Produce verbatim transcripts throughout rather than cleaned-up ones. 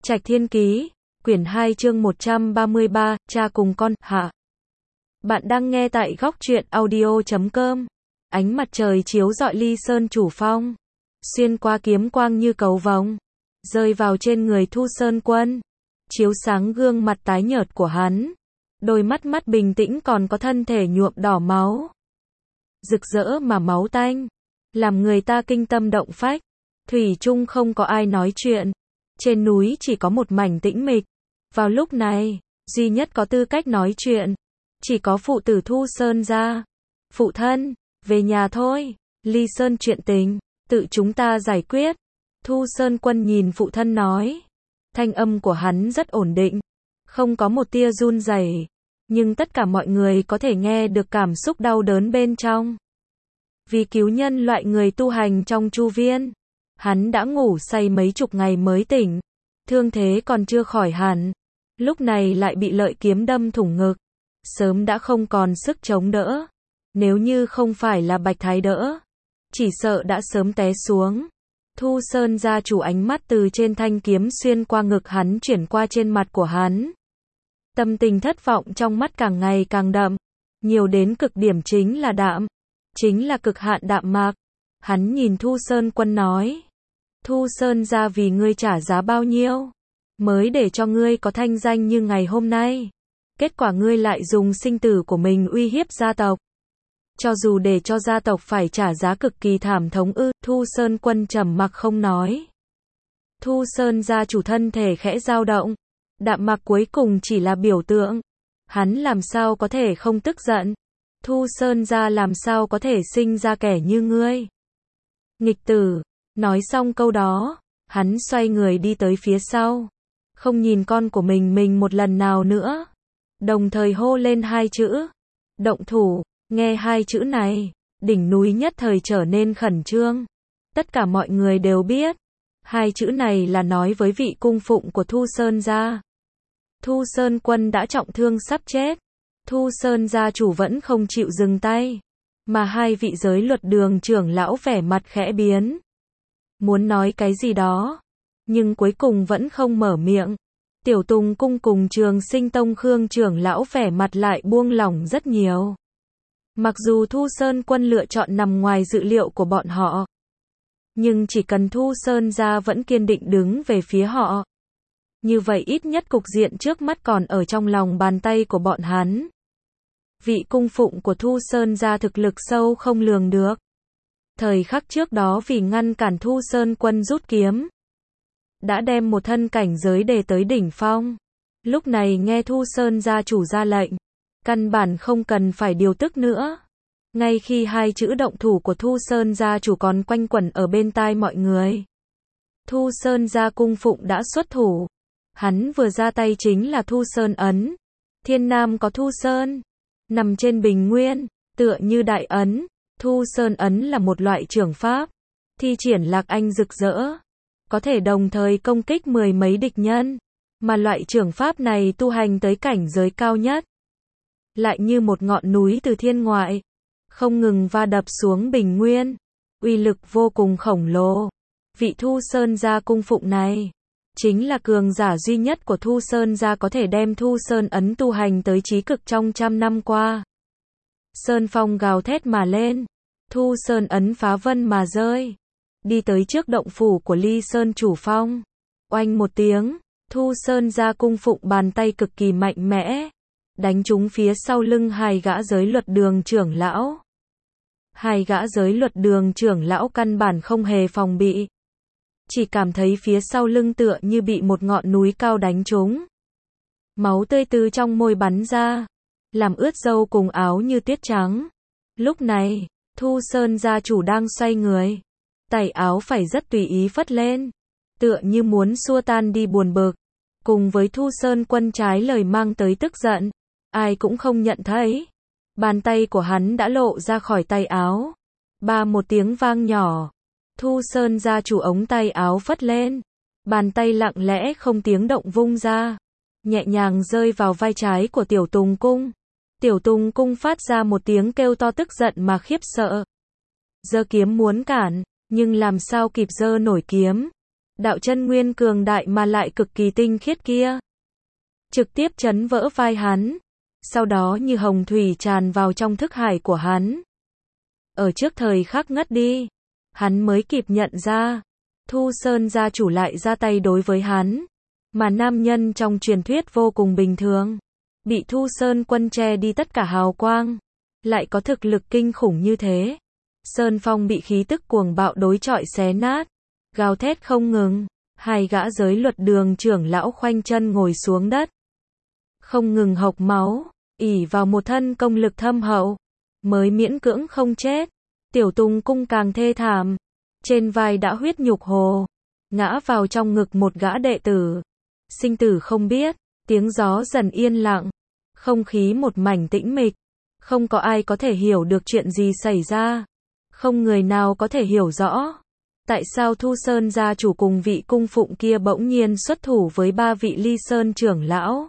Trạch Thiên Ký, quyển hai chương một trăm ba mươi ba, cha cùng con, hạ. Bạn đang nghe tại góc truyện audio chấm com. Ánh mặt trời chiếu rọi Ly Sơn Chủ Phong, xuyên qua kiếm quang như cầu vồng, rơi vào trên người Thu Sơn Quân, chiếu sáng gương mặt tái nhợt của hắn. Đôi mắt mắt bình tĩnh còn có thân thể nhuộm đỏ máu. Rực rỡ mà máu tanh, làm người ta kinh tâm động phách. Thủy chung không có ai nói chuyện. Trên núi chỉ có một mảnh tĩnh mịch. Vào lúc này, duy nhất có tư cách nói chuyện, chỉ có phụ tử Thu Sơn gia. Phụ thân, về nhà thôi, Ly Sơn chuyện tình, tự chúng ta giải quyết. Thu Sơn Quân nhìn phụ thân nói. Thanh âm của hắn rất ổn định, không có một tia run rẩy, nhưng tất cả mọi người có thể nghe được cảm xúc đau đớn bên trong. Vì cứu nhân loại người tu hành trong chu viên, hắn đã ngủ say mấy chục ngày mới tỉnh, thương thế còn chưa khỏi hẳn, lúc này lại bị lợi kiếm đâm thủng ngực, sớm đã không còn sức chống đỡ. Nếu như không phải là Bạch Thái đỡ, chỉ sợ đã sớm té xuống. Thu Sơn gia chủ ánh mắt từ trên thanh kiếm xuyên qua ngực hắn chuyển qua trên mặt của hắn. Tâm tình thất vọng trong mắt càng ngày càng đậm, nhiều đến cực điểm chính là đạm, chính là cực hạn đạm mạc. Hắn nhìn Thu Sơn Quân nói, Thu Sơn gia vì ngươi trả giá bao nhiêu, mới để cho ngươi có thanh danh như ngày hôm nay. Kết quả ngươi lại dùng sinh tử của mình uy hiếp gia tộc. Cho dù để cho gia tộc phải trả giá cực kỳ thảm thống ư, Thu Sơn Quân trầm mặc không nói. Thu Sơn gia chủ thân thể khẽ dao động, đạm mạc cuối cùng chỉ là biểu tượng. Hắn làm sao có thể không tức giận? Thu Sơn gia làm sao có thể sinh ra kẻ như ngươi? Nghịch tử, nói xong câu đó, hắn xoay người đi tới phía sau, không nhìn con của mình mình một lần nào nữa, đồng thời hô lên hai chữ, động thủ. Nghe hai chữ này, đỉnh núi nhất thời trở nên khẩn trương. Tất cả mọi người đều biết, hai chữ này là nói với vị cung phụng của Thu Sơn gia. Thu Sơn Quân đã trọng thương sắp chết, Thu Sơn gia chủ vẫn không chịu dừng tay, mà hai vị giới luật đường trưởng lão vẻ mặt khẽ biến. Muốn nói cái gì đó, nhưng cuối cùng vẫn không mở miệng. Tiểu Tùng cung cùng Trường Sinh Tông Khương trưởng lão vẻ mặt lại buông lỏng rất nhiều. Mặc dù Thu Sơn Quân lựa chọn nằm ngoài dự liệu của bọn họ, nhưng chỉ cần Thu Sơn gia vẫn kiên định đứng về phía họ, như vậy ít nhất cục diện trước mắt còn ở trong lòng bàn tay của bọn hắn. Vị cung phụng của Thu Sơn gia thực lực sâu không lường được. Thời khắc trước đó vì ngăn cản Thu Sơn Quân rút kiếm, đã đem một thân cảnh giới đề tới đỉnh phong. Lúc này nghe Thu Sơn gia chủ ra lệnh, căn bản không cần phải điều tức nữa. Ngay khi hai chữ động thủ của Thu Sơn gia chủ còn quanh quẩn ở bên tai mọi người, Thu Sơn gia cung phụng đã xuất thủ. Hắn vừa ra tay chính là Thu Sơn ấn. Thiên Nam có Thu Sơn, nằm trên bình nguyên, tựa như đại ấn. Thu Sơn ấn là một loại trưởng pháp, thi triển lạc anh rực rỡ, có thể đồng thời công kích mười mấy địch nhân, mà loại trưởng pháp này tu hành tới cảnh giới cao nhất, lại như một ngọn núi từ thiên ngoại, không ngừng va đập xuống bình nguyên, uy lực vô cùng khổng lồ. Vị Thu Sơn gia cung phụng này, chính là cường giả duy nhất của Thu Sơn gia có thể đem Thu Sơn ấn tu hành tới chí cực trong trăm năm qua. Sơn phong gào thét mà lên, Thu Sơn ấn phá vân mà rơi, đi tới trước động phủ của Ly Sơn Chủ Phong. Oanh một tiếng, Thu Sơn gia cung phụng bàn tay cực kỳ mạnh mẽ, đánh trúng phía sau lưng hai gã giới luật đường trưởng lão. Hai gã giới luật đường trưởng lão căn bản không hề phòng bị, chỉ cảm thấy phía sau lưng tựa như bị một ngọn núi cao đánh trúng. Máu tươi từ trong môi bắn ra, làm ướt râu cùng áo như tuyết trắng. Lúc này, Thu Sơn gia chủ đang xoay người, tay áo phải rất tùy ý phất lên, tựa như muốn xua tan đi buồn bực. Cùng với Thu Sơn Quân trái lời mang tới tức giận, ai cũng không nhận thấy. Bàn tay của hắn đã lộ ra khỏi tay áo. Ba một tiếng vang nhỏ, Thu Sơn gia chủ ống tay áo phất lên, bàn tay lặng lẽ không tiếng động vung ra, nhẹ nhàng rơi vào vai trái của Tiểu Tùng cung. Tiểu Tùng cung phát ra một tiếng kêu to tức giận mà khiếp sợ. Giơ kiếm muốn cản, nhưng làm sao kịp giơ nổi kiếm. đạo chân nguyên cường đại mà lại cực kỳ tinh khiết kia, trực tiếp chấn vỡ vai hắn, sau đó như hồng thủy tràn vào trong thức hải của hắn. Ở trước thời khắc ngất đi, hắn mới kịp nhận ra, Thu Sơn gia chủ lại ra tay đối với hắn, mà nam nhân trong truyền thuyết vô cùng bình thường, bị Thu Sơn quân che đi tất cả hào quang, lại có thực lực kinh khủng như thế. Sơn Phong bị khí tức cuồng bạo đối chọi xé nát, gào thét không ngừng, hai gã giới luật đường trưởng lão khoanh chân ngồi xuống đất, không ngừng hộc máu, ỷ vào một thân công lực thâm hậu, mới miễn cưỡng không chết. Tiểu Tùng Cung càng thê thảm, trên vai đã huyết nhục hồ, ngã vào trong ngực một gã đệ tử. Sinh tử không biết, tiếng gió dần yên lặng, không khí một mảnh tĩnh mịch, không có ai có thể hiểu được chuyện gì xảy ra, không người nào có thể hiểu rõ tại sao Thu Sơn gia chủ cùng vị cung phụng kia bỗng nhiên xuất thủ với ba vị Ly Sơn trưởng lão.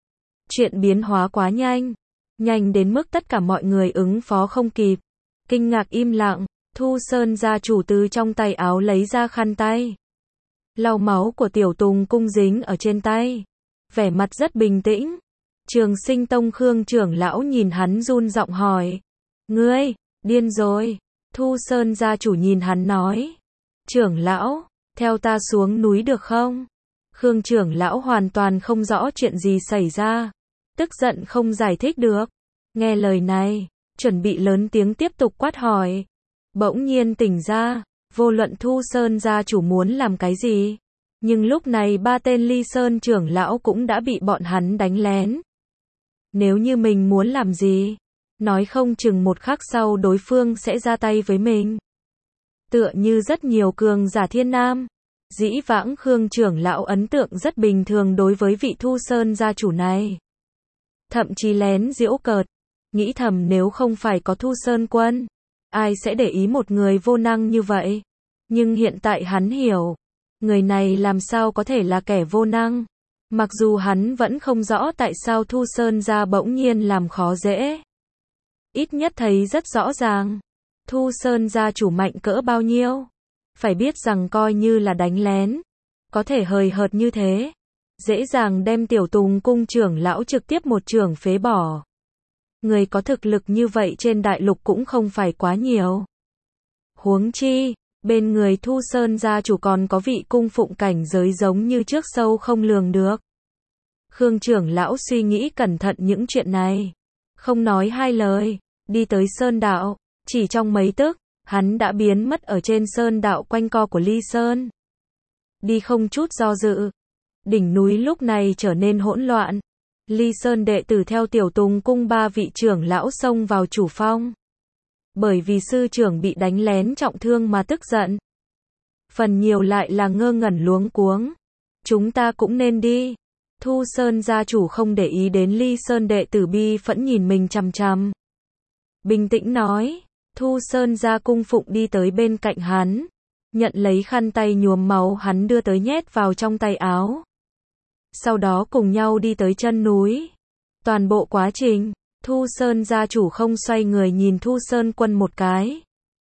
Chuyện biến hóa quá nhanh, nhanh đến mức tất cả mọi người ứng phó không kịp, kinh ngạc im lặng. Thu Sơn gia chủ từ trong tay áo lấy ra khăn tay, lau máu của Tiểu Tùng Cung dính ở trên tay, vẻ mặt rất bình tĩnh. Trường Sinh Tông Khương trưởng lão nhìn hắn run giọng hỏi, ngươi, điên rồi. Thu Sơn gia chủ nhìn hắn nói, trưởng lão, theo ta xuống núi được không? Khương trưởng lão hoàn toàn không rõ chuyện gì xảy ra, tức giận không giải thích được. Nghe lời này, chuẩn bị lớn tiếng tiếp tục quát hỏi, bỗng nhiên tỉnh ra, vô luận Thu Sơn gia chủ muốn làm cái gì, nhưng lúc này ba tên Ly Sơn trưởng lão cũng đã bị bọn hắn đánh lén. Nếu như mình muốn làm gì, nói không chừng một khắc sau đối phương sẽ ra tay với mình. Tựa như rất nhiều cường giả thiên nam, dĩ vãng Khương trưởng lão ấn tượng rất bình thường đối với vị Thu Sơn gia chủ này. Thậm chí lén giễu cợt, nghĩ thầm nếu không phải có Thu Sơn quân, ai sẽ để ý một người vô năng như vậy. Nhưng hiện tại hắn hiểu, người này làm sao có thể là kẻ vô năng. Mặc dù hắn vẫn không rõ tại sao Thu Sơn gia bỗng nhiên làm khó dễ, ít nhất thấy rất rõ ràng, Thu Sơn gia chủ mạnh cỡ bao nhiêu. Phải biết rằng coi như là đánh lén, có thể hời hợt như thế, dễ dàng đem Tiểu Tùng Cung trưởng lão trực tiếp một chưởng phế bỏ. Người có thực lực như vậy trên đại lục cũng không phải quá nhiều. Huống chi, bên người Thu Sơn gia chủ còn có vị cung phụng cảnh giới giống như trước sâu không lường được. Khương trưởng lão suy nghĩ cẩn thận những chuyện này, không nói hai lời, đi tới sơn đạo, chỉ trong mấy tức, hắn đã biến mất ở trên sơn đạo quanh co của Ly Sơn. Đi không chút do dự, đỉnh núi lúc này trở nên hỗn loạn. Ly Sơn đệ tử theo Tiểu Tùng Cung ba vị trưởng lão xông vào chủ phong. Bởi vì sư trưởng bị đánh lén trọng thương mà tức giận. Phần nhiều lại là ngơ ngẩn luống cuống. Chúng ta cũng nên đi. Thu Sơn gia chủ không để ý đến Ly Sơn đệ tử bi phẫn nhìn mình chằm chằm. Bình tĩnh nói, Thu Sơn gia cung phụng đi tới bên cạnh hắn, nhận lấy khăn tay nhuốm máu hắn đưa tới nhét vào trong tay áo. Sau đó cùng nhau đi tới chân núi. Toàn bộ quá trình, Thu Sơn gia chủ không xoay người nhìn Thu Sơn quân một cái.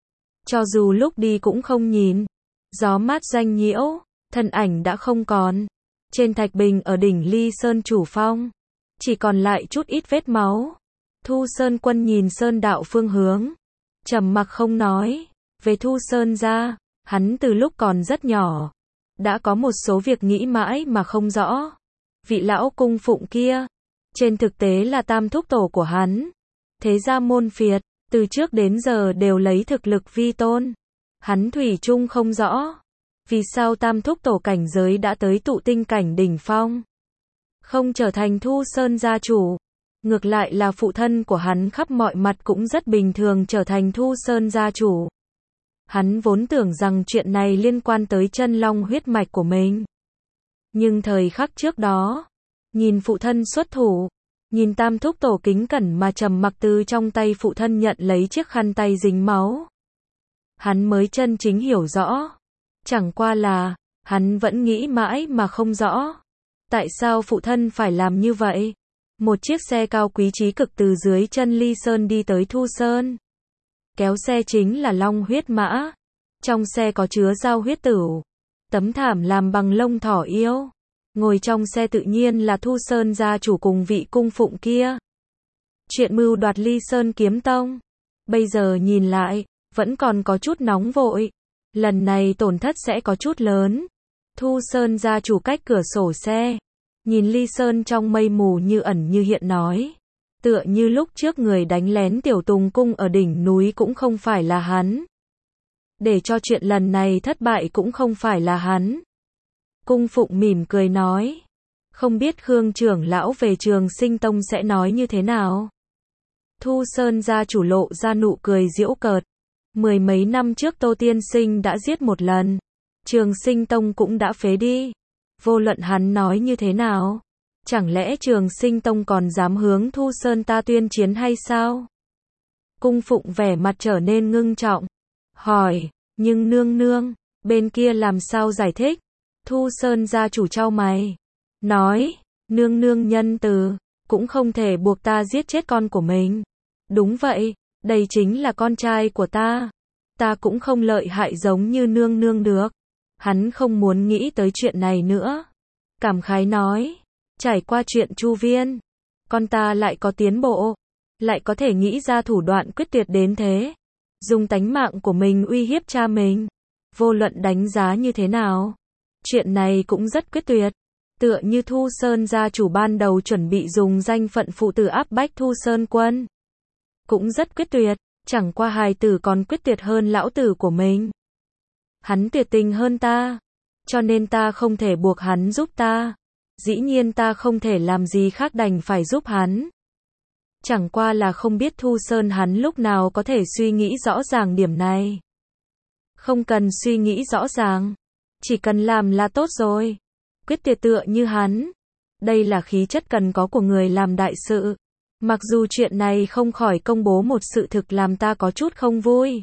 Cho dù lúc đi cũng không nhìn. Gió mát danh nhiễu, thân ảnh đã không còn. Trên thạch bình ở đỉnh Ly Sơn chủ phong, chỉ còn lại chút ít vết máu. Thu Sơn quân nhìn sơn đạo phương hướng, trầm mặc không nói. Về Thu Sơn gia, hắn từ lúc còn rất nhỏ, đã có một số việc nghĩ mãi mà không rõ. Vị lão cung phụng kia, trên thực tế là tam thúc tổ của hắn. Thế gia môn phiệt, từ trước đến giờ đều lấy thực lực vi tôn. Hắn thủy chung không rõ, vì sao tam thúc tổ cảnh giới đã tới tụ tinh cảnh đỉnh phong, không trở thành Thu Sơn gia chủ. Ngược lại là phụ thân của hắn khắp mọi mặt cũng rất bình thường trở thành Thu Sơn gia chủ. Hắn vốn tưởng rằng chuyện này liên quan tới chân long huyết mạch của mình. Nhưng thời khắc trước đó, nhìn phụ thân xuất thủ, nhìn tam thúc tổ kính cẩn mà trầm mặc từ trong tay phụ thân nhận lấy chiếc khăn tay dính máu, hắn mới chân chính hiểu rõ. Chẳng qua là, hắn vẫn nghĩ mãi mà không rõ. Tại sao phụ thân phải làm như vậy? Một chiếc xe cao quý trí cực từ dưới chân Ly Sơn đi tới Thu Sơn. Kéo xe chính là Long huyết mã. Trong xe có chứa dao huyết tửu. Tấm thảm làm bằng lông thỏ yêu. Ngồi trong xe tự nhiên là Thu Sơn gia chủ cùng vị cung phụng kia. Chuyện mưu đoạt Ly Sơn kiếm tông. Bây giờ nhìn lại, vẫn còn có chút nóng vội. Lần này tổn thất sẽ có chút lớn. Thu Sơn gia chủ cách cửa sổ xe. Nhìn Ly Sơn trong mây mù như ẩn như hiện nói. Tựa như lúc trước người đánh lén Tiểu Tùng cung ở đỉnh núi cũng không phải là hắn. Để cho chuyện lần này thất bại cũng không phải là hắn. Cung phụng mỉm cười nói. Không biết Khương trưởng lão về Trường Sinh Tông sẽ nói như thế nào. Thu Sơn gia chủ lộ ra nụ cười giễu cợt. Mười mấy năm trước Tô Tiên Sinh đã giết một lần. Trường Sinh Tông cũng đã phế đi. Vô luận hắn nói như thế nào. Chẳng lẽ Trường Sinh Tông còn dám hướng Thu Sơn ta tuyên chiến hay sao? Cung phụng vẻ mặt trở nên ngưng trọng. Hỏi, nhưng nương nương, bên kia làm sao giải thích? Thu Sơn gia chủ chau mày. Nói, nương nương nhân từ, cũng không thể buộc ta giết chết con của mình. Đúng vậy, đây chính là con trai của ta. Ta cũng không lợi hại giống như nương nương được. Hắn không muốn nghĩ tới chuyện này nữa. Cảm khái nói, trải qua chuyện Chu Viên, con ta lại có tiến bộ, lại có thể nghĩ ra thủ đoạn quyết tuyệt đến thế. Dùng tánh mạng của mình uy hiếp cha mình. Vô luận đánh giá như thế nào, chuyện này cũng rất quyết tuyệt. Tựa như Thu Sơn gia chủ ban đầu chuẩn bị dùng danh phận phụ tử áp bách Thu Sơn quân. Cũng rất quyết tuyệt, chẳng qua hài tử còn quyết tuyệt hơn lão tử của mình. Hắn tuyệt tình hơn ta, cho nên ta không thể buộc hắn giúp ta. Dĩ nhiên ta không thể làm gì khác đành phải giúp hắn. Chẳng qua là không biết Thu Sơn hắn lúc nào có thể suy nghĩ rõ ràng điểm này. Không cần suy nghĩ rõ ràng, chỉ cần làm là tốt rồi. Quyết tuyệt tựa như hắn. Đây là khí chất cần có của người làm đại sự. Mặc dù chuyện này không khỏi công bố một sự thực làm ta có chút không vui.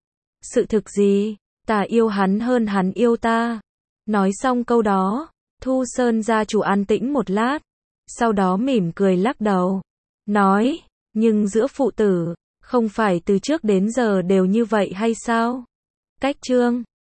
Sự thực gì? Ta yêu hắn hơn hắn yêu ta. Nói xong câu đó, Thu Sơn gia chủ an tĩnh một lát. Sau đó mỉm cười lắc đầu. Nói, nhưng giữa phụ tử, không phải từ trước đến giờ đều như vậy hay sao? Cách chương